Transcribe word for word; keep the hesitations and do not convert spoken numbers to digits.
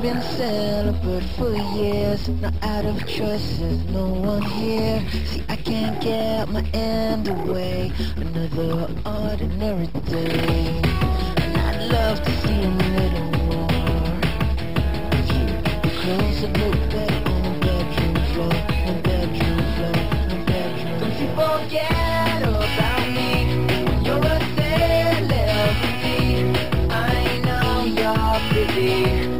been celibate for years. Not out of choice, there's no one here. See, I can't get my end away. Another ordinary day. And I'd love to see a little more of you. Your clothes that look better on the bedroom floor. On bedroom floor, on bedroom. Don't you forget about me. When you're a celebrity, I know you're pretty.